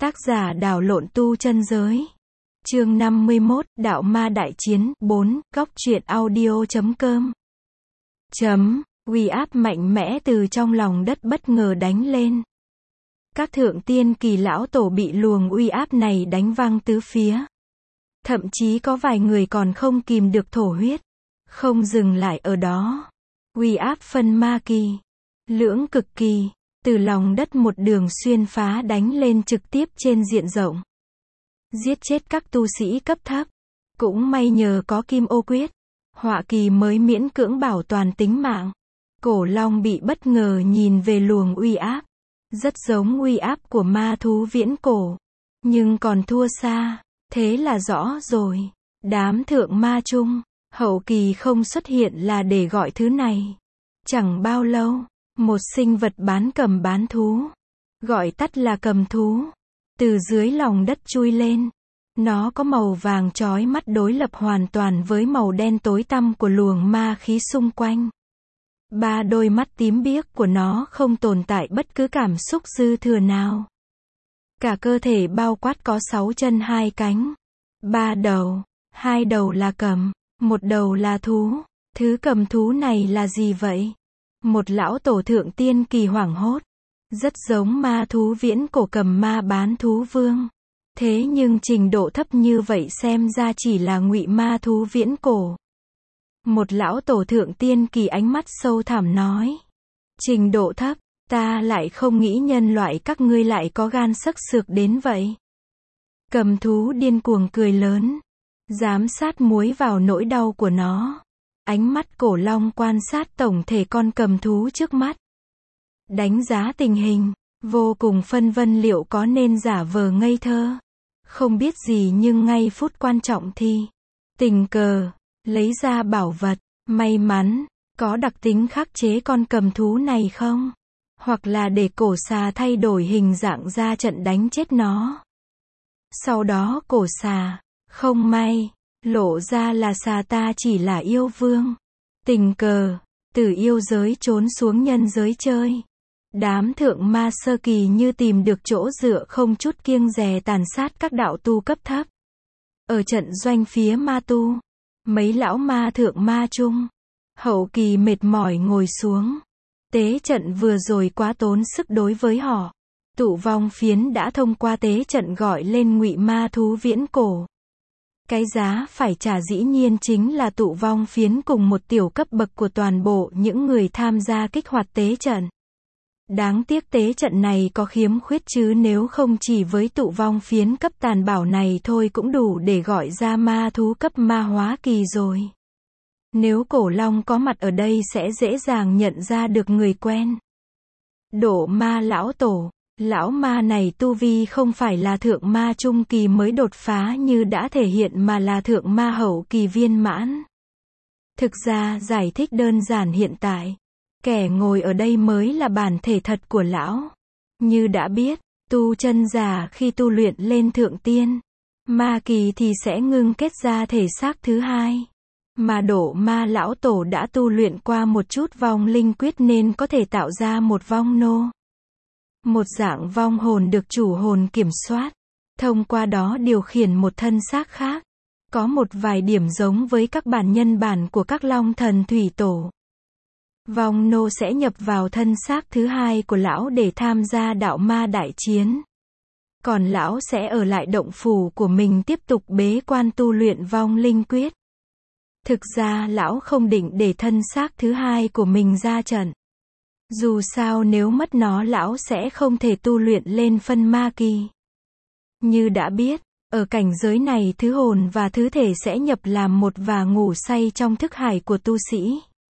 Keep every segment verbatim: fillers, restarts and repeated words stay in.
Tác giả đảo lộn tu chân giới. Chương năm mươi mốt, Đạo Ma Đại Chiến. bốn, Góc truyện audio chấm com. Chấm, uy áp mạnh mẽ từ trong lòng đất bất ngờ đánh lên. Các thượng tiên kỳ lão tổ bị luồng uy áp này đánh văng tứ phía. Thậm chí có vài người còn không kìm được thổ huyết. Không dừng lại ở đó. Uy áp phân ma kỳ, lưỡng cực kỳ, từ lòng đất một đường xuyên phá đánh lên trực tiếp trên diện rộng. Giết chết các tu sĩ cấp thấp. Cũng may nhờ có kim ô quyết, họa kỳ mới miễn cưỡng bảo toàn tính mạng. Cổ long bị bất ngờ nhìn về luồng uy áp. Rất giống uy áp của ma thú viễn cổ. Nhưng còn thua xa. Thế là rõ rồi. Đám thượng ma chung, hậu kỳ không xuất hiện là để gọi thứ này. Chẳng bao lâu, một sinh vật bán cầm bán thú, gọi tắt là cầm thú, từ dưới lòng đất chui lên. Nó có màu vàng chói mắt đối lập hoàn toàn với màu đen tối tăm của luồng ma khí xung quanh. Ba đôi mắt tím biếc của nó không tồn tại bất cứ cảm xúc dư thừa nào. Cả cơ thể bao quát có sáu chân hai cánh, ba đầu, hai đầu là cầm, một đầu là thú. Thứ cầm thú này là gì vậy? Một lão tổ thượng tiên kỳ hoảng hốt. Rất giống ma thú viễn cổ cầm ma bán thú vương. Thế nhưng trình độ thấp như vậy xem ra chỉ là ngụy ma thú viễn cổ. Một lão tổ thượng tiên kỳ ánh mắt sâu thẳm nói. Trình độ thấp, ta lại không nghĩ nhân loại các ngươi lại có gan sắc sược đến vậy. Cầm thú điên cuồng cười lớn. Giám sát muối vào nỗi đau của nó. Ánh mắt cổ long quan sát tổng thể con cầm thú trước mắt. Đánh giá tình hình, vô cùng phân vân liệu có nên giả vờ ngây thơ. Không biết gì nhưng ngay phút quan trọng thì, tình cờ, lấy ra bảo vật, may mắn, có đặc tính khắc chế con cầm thú này không? Hoặc là để cổ xà thay đổi hình dạng ra trận đánh chết nó. Sau đó cổ xà, không may, lộ ra là xà ta chỉ là yêu vương. Tình cờ, từ yêu giới trốn xuống nhân giới chơi. Đám thượng ma sơ kỳ như tìm được chỗ dựa không chút kiêng dè tàn sát các đạo tu cấp thấp. Ở trận doanh phía ma tu, mấy lão ma thượng ma chung, hậu kỳ mệt mỏi ngồi xuống. Tế trận vừa rồi quá tốn sức đối với họ. Tụ vong phiến đã thông qua tế trận gọi lên ngụy ma thú viễn cổ. Cái giá phải trả dĩ nhiên chính là tụ vong phiến cùng một tiểu cấp bậc của toàn bộ những người tham gia kích hoạt tế trận. Đáng tiếc tế trận này có khiếm khuyết chứ nếu không chỉ với tụ vong phiến cấp tàn bảo này thôi cũng đủ để gọi ra ma thú cấp ma hóa kỳ rồi. Nếu cổ long có mặt ở đây sẽ dễ dàng nhận ra được người quen. Độ ma lão tổ. Lão ma này tu vi không phải là thượng ma trung kỳ mới đột phá như đã thể hiện mà là thượng ma hậu kỳ viên mãn. Thực ra giải thích đơn giản hiện tại. Kẻ ngồi ở đây mới là bản thể thật của lão. Như đã biết, tu chân giả khi tu luyện lên thượng tiên, ma kỳ thì sẽ ngưng kết ra thể xác thứ hai. Mà độ ma lão tổ đã tu luyện qua một chút vong linh quyết nên có thể tạo ra một vong nô. Một dạng vong hồn được chủ hồn kiểm soát. Thông qua đó điều khiển một thân xác khác. Có một vài điểm giống với các bản nhân bản của các long thần thủy tổ. Vong nô sẽ nhập vào thân xác thứ hai của lão để tham gia đạo ma đại chiến. Còn lão sẽ ở lại động phủ của mình tiếp tục bế quan tu luyện vong linh quyết. Thực ra lão không định để thân xác thứ hai của mình ra trận. Dù sao nếu mất nó lão sẽ không thể tu luyện lên phân ma kỳ. Như đã biết, ở cảnh giới này thứ hồn và thứ thể sẽ nhập làm một và ngủ say trong thức hải của tu sĩ.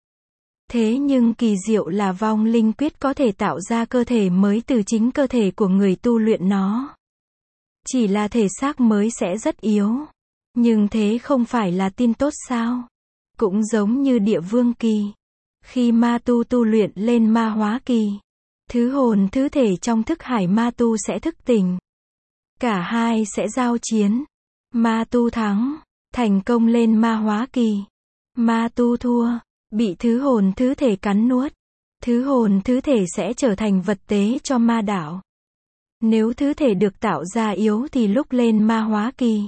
Thế nhưng kỳ diệu là vong linh quyết có thể tạo ra cơ thể mới từ chính cơ thể của người tu luyện nó. Chỉ là thể xác mới sẽ rất yếu. Nhưng thế không phải là tin tốt sao? Cũng giống như địa vương kỳ. Khi ma tu tu luyện lên ma hóa kỳ, thứ hồn thứ thể trong thức hải ma tu sẽ thức tỉnh. Cả hai sẽ giao chiến. Ma tu thắng, thành công lên ma hóa kỳ. Ma tu thua, bị thứ hồn thứ thể cắn nuốt. Thứ hồn thứ thể sẽ trở thành vật tế cho ma đạo. Nếu thứ thể được tạo ra yếu thì lúc lên ma hóa kỳ,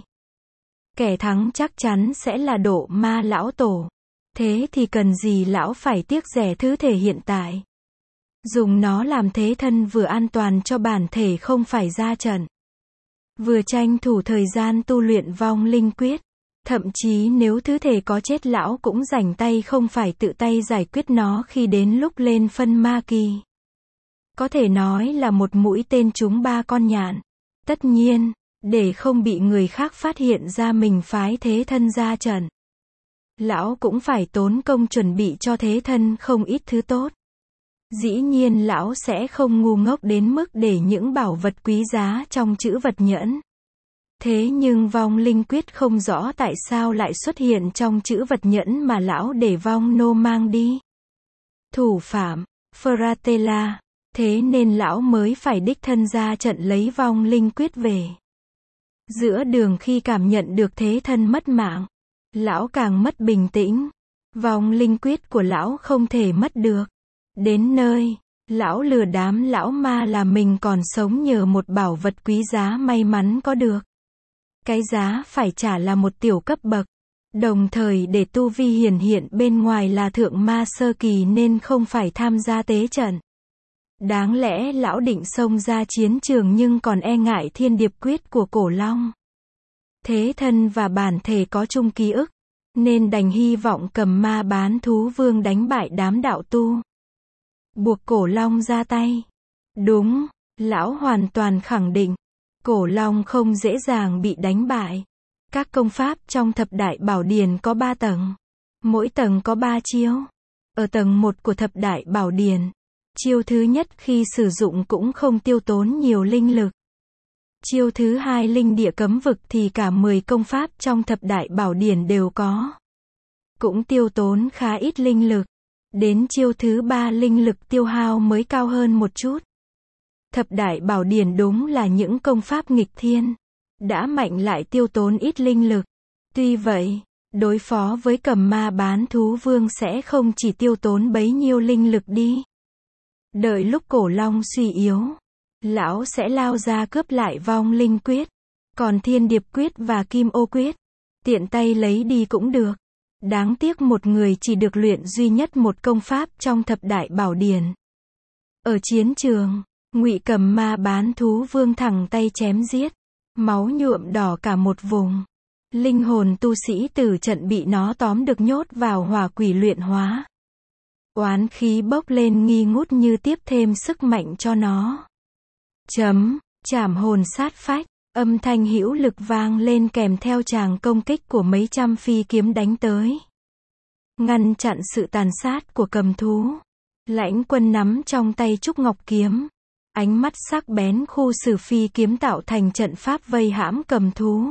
kẻ thắng chắc chắn sẽ là độ ma lão tổ. Thế thì cần gì lão phải tiếc rẻ thứ thể hiện tại. Dùng nó làm thế thân vừa an toàn cho bản thể không phải ra trận, vừa tranh thủ thời gian tu luyện vong linh quyết. Thậm chí nếu thứ thể có chết lão cũng rảnh tay không phải tự tay giải quyết nó khi đến lúc lên phân ma kỳ. Có thể nói là một mũi tên trúng ba con nhạn. Tất nhiên, để không bị người khác phát hiện ra mình phái thế thân ra trận, lão cũng phải tốn công chuẩn bị cho thế thân không ít thứ tốt. Dĩ nhiên lão sẽ không ngu ngốc đến mức để những bảo vật quý giá trong chữ vật nhẫn. Thế nhưng vong linh quyết không rõ tại sao lại xuất hiện trong chữ vật nhẫn mà lão để vong nô mang đi. Thủ phạm, Fratella. Thế nên lão mới phải đích thân ra trận lấy vong linh quyết về. Giữa đường khi cảm nhận được thế thân mất mạng, lão càng mất bình tĩnh. Vong linh quyết của lão không thể mất được. Đến nơi, lão lừa đám lão ma là mình còn sống nhờ một bảo vật quý giá may mắn có được. Cái giá phải trả là một tiểu cấp bậc. Đồng thời để tu vi hiển hiện bên ngoài là thượng ma sơ kỳ nên không phải tham gia tế trận. Đáng lẽ lão định xông ra chiến trường nhưng còn e ngại thiên điệp quyết của cổ long. Thế thân và bản thể có chung ký ức, nên đành hy vọng cầm ma bán thú vương đánh bại đám đạo tu. Buộc cổ long ra tay. Đúng, lão hoàn toàn khẳng định, cổ long không dễ dàng bị đánh bại. Các công pháp trong thập đại bảo điển có ba tầng. Mỗi tầng có ba chiêu. Ở tầng một của thập đại bảo điển, chiêu thứ nhất khi sử dụng cũng không tiêu tốn nhiều linh lực. Chiêu thứ hai linh địa cấm vực thì cả mười công pháp trong thập đại bảo điển đều có. Cũng tiêu tốn khá ít linh lực. Đến chiêu thứ ba linh lực tiêu hao mới cao hơn một chút. Thập đại bảo điển đúng là những công pháp nghịch thiên. Đã mạnh lại tiêu tốn ít linh lực. Tuy vậy, đối phó với cầm ma bán thú vương sẽ không chỉ tiêu tốn bấy nhiêu linh lực đi. Đợi lúc cổ long suy yếu, lão sẽ lao ra cướp lại vong linh quyết. Còn thiên điệp quyết và kim ô quyết, tiện tay lấy đi cũng được. Đáng tiếc một người chỉ được luyện duy nhất một công pháp trong thập đại bảo điển. Ở chiến trường, Ngụy cầm ma bán thú vương thẳng tay chém giết, máu nhuộm đỏ cả một vùng. Linh hồn tu sĩ tử trận bị nó tóm được nhốt vào hỏa quỷ luyện hóa. Oán khí bốc lên nghi ngút như tiếp thêm sức mạnh cho nó. Chấm, chảm hồn sát phách, âm thanh hữu lực vang lên kèm theo tràng công kích của mấy trăm phi kiếm đánh tới. Ngăn chặn sự tàn sát của cầm thú. Lãnh Quân nắm trong tay trúc ngọc kiếm. Ánh mắt sắc bén khu xử phi kiếm tạo thành trận pháp vây hãm cầm thú.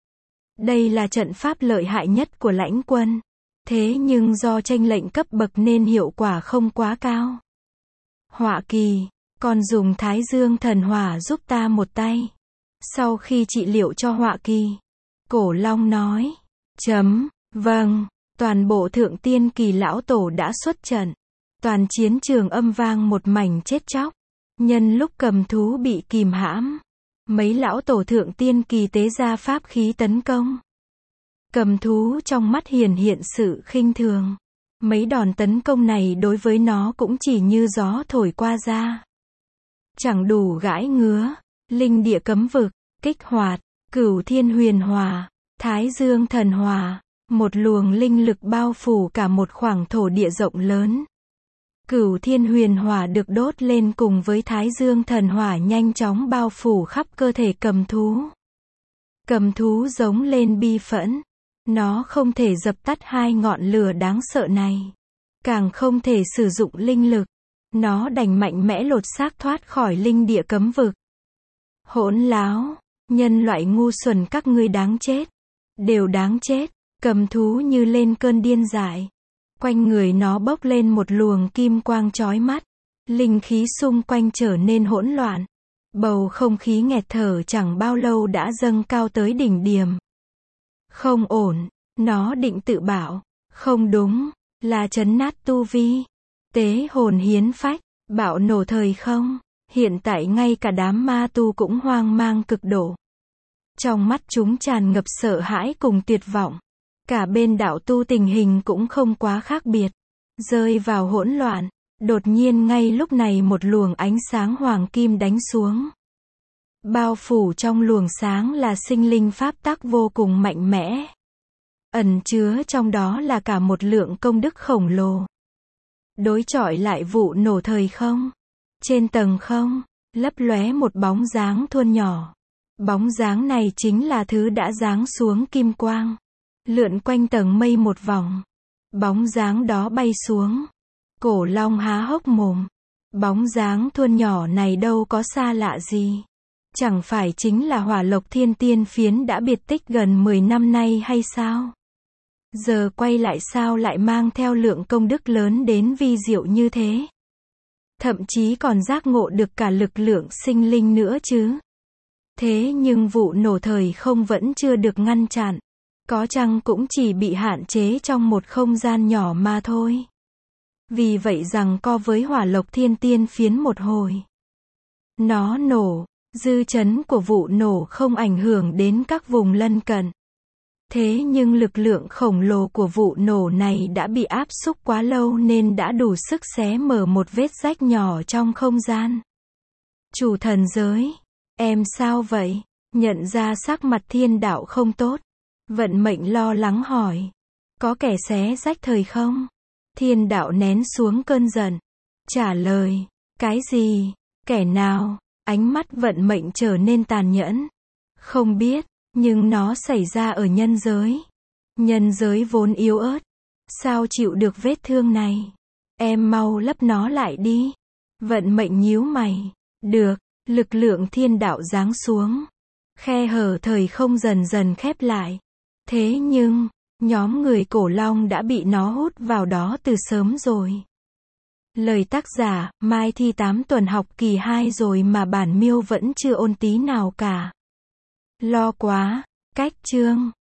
Đây là trận pháp lợi hại nhất của Lãnh Quân. Thế nhưng do chênh lệch cấp bậc nên hiệu quả không quá cao. Họa kỳ, con dùng Thái Dương thần hỏa giúp ta một tay. Sau khi trị liệu cho họa kỳ, cổ long nói. Chấm, vâng, toàn bộ thượng tiên kỳ lão tổ đã xuất trận. Toàn chiến trường âm vang một mảnh chết chóc. Nhân lúc cầm thú bị kìm hãm, mấy lão tổ thượng tiên kỳ tế ra pháp khí tấn công. Cầm thú trong mắt hiển hiện sự khinh thường. Mấy đòn tấn công này đối với nó cũng chỉ như gió thổi qua da. Chẳng đủ gãi ngứa. Linh địa cấm vực, kích hoạt, cửu thiên huyền hòa, Thái Dương thần hòa. Một luồng linh lực bao phủ cả một khoảng thổ địa rộng lớn. Cửu thiên huyền hỏa được đốt lên cùng với Thái Dương thần hỏa nhanh chóng bao phủ khắp cơ thể cầm thú. Cầm thú giống lên bi phẫn. Nó không thể dập tắt hai ngọn lửa đáng sợ này. Càng không thể sử dụng linh lực. Nó đành mạnh mẽ lột xác thoát khỏi linh địa cấm vực. Hỗn láo, nhân loại ngu xuẩn các ngươi đáng chết. Đều đáng chết. Cầm thú như lên cơn điên dại. Quanh người nó bốc lên một luồng kim quang chói mắt. Linh khí xung quanh trở nên hỗn loạn. Bầu không khí nghẹt thở chẳng bao lâu đã dâng cao tới đỉnh điểm. Không ổn, nó định tự bảo. Không đúng, là trấn nát tu vi. Tế hồn hiến phách, bạo nổ thời không. Hiện tại ngay cả đám ma tu cũng hoang mang cực độ. Trong mắt chúng tràn ngập sợ hãi cùng tuyệt vọng. Cả bên đạo tu tình hình cũng không quá khác biệt. Rơi vào hỗn loạn. Đột nhiên ngay lúc này một luồng ánh sáng hoàng kim đánh xuống. Bao phủ trong luồng sáng là sinh linh pháp tắc vô cùng mạnh mẽ. Ẩn chứa trong đó là cả một lượng công đức khổng lồ. Đối chọi lại vụ nổ thời không. Trên tầng không, lấp lóe một bóng dáng thuôn nhỏ. Bóng dáng này chính là thứ đã giáng xuống kim quang. Lượn quanh tầng mây một vòng. Bóng dáng đó bay xuống. Cổ Long há hốc mồm. Bóng dáng thuôn nhỏ này đâu có xa lạ gì. Chẳng phải chính là Hỏa Lộc Thiên Tiên Phiến đã biệt tích gần mười năm nay hay sao? Giờ quay lại sao lại mang theo lượng công đức lớn đến vi diệu như thế? Thậm chí còn giác ngộ được cả lực lượng sinh linh nữa chứ. Thế nhưng vụ nổ thời không vẫn chưa được ngăn chặn. Có chăng cũng chỉ bị hạn chế trong một không gian nhỏ mà thôi. Vì vậy rằng co với Hỏa Lộc Thiên Tiên Phiến một hồi. Nó nổ, dư chấn của vụ nổ không ảnh hưởng đến các vùng lân cận. Thế nhưng lực lượng khổng lồ của vụ nổ này đã bị áp xúc quá lâu nên đã đủ sức xé mở một vết rách nhỏ trong không gian. Chủ thần giới, em sao vậy? Nhận ra sắc mặt thiên đạo không tốt. Vận mệnh lo lắng hỏi. Có kẻ xé rách thời không? Thiên đạo nén xuống cơn giận. Trả lời. Cái gì? Kẻ nào? Ánh mắt vận mệnh trở nên tàn nhẫn. Không biết, nhưng nó xảy ra ở nhân giới. Nhân giới vốn yếu ớt. Sao chịu được vết thương này? Em mau lấp nó lại đi. Vận mệnh nhíu mày. Được, lực lượng thiên đạo giáng xuống. Khe hở thời không dần dần khép lại. Thế nhưng, nhóm người Cổ Long đã bị nó hút vào đó từ sớm rồi. Lời tác giả, mai thi tám tuần học kỳ hai rồi mà bản miêu vẫn chưa ôn tí nào cả. Lo quá, cách chương.